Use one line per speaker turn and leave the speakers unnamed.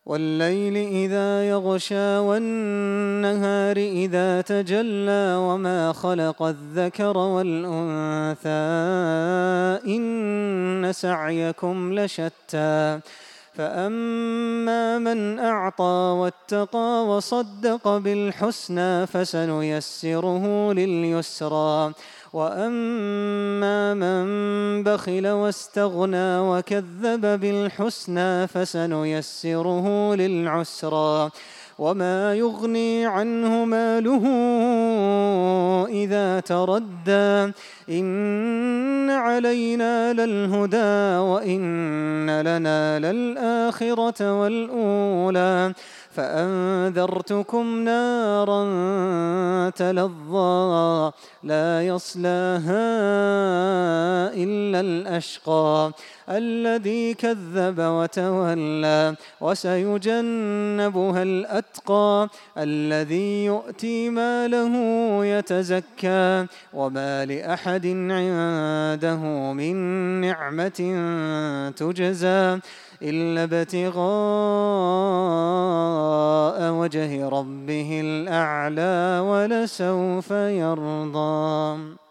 والليل إذا يغشى والنهار إذا تجلى وما خلق الذكر والأنثى إن سعيكم لشتى فأما من أعطى واتقى وصدق بالحسنى فسنيسره لليسرى وأما من بخل واستغنى وكذب بالحسنى فسنيسره للعسرى وما يغني عنه ماله إذا تردى إن علينا للهدى وإن لنا للآخرة والأولى فأنذرتكم نارا تلظى لا يصلاها إلا الأشقى الذي كذب وتولى وسيجنبها الأتقى الذي يؤتي ماله يتزكى وما لأحد عنده من نعمة تجزى إلا ابتغاء وجه ربه الأعلى ولسوف يرضى.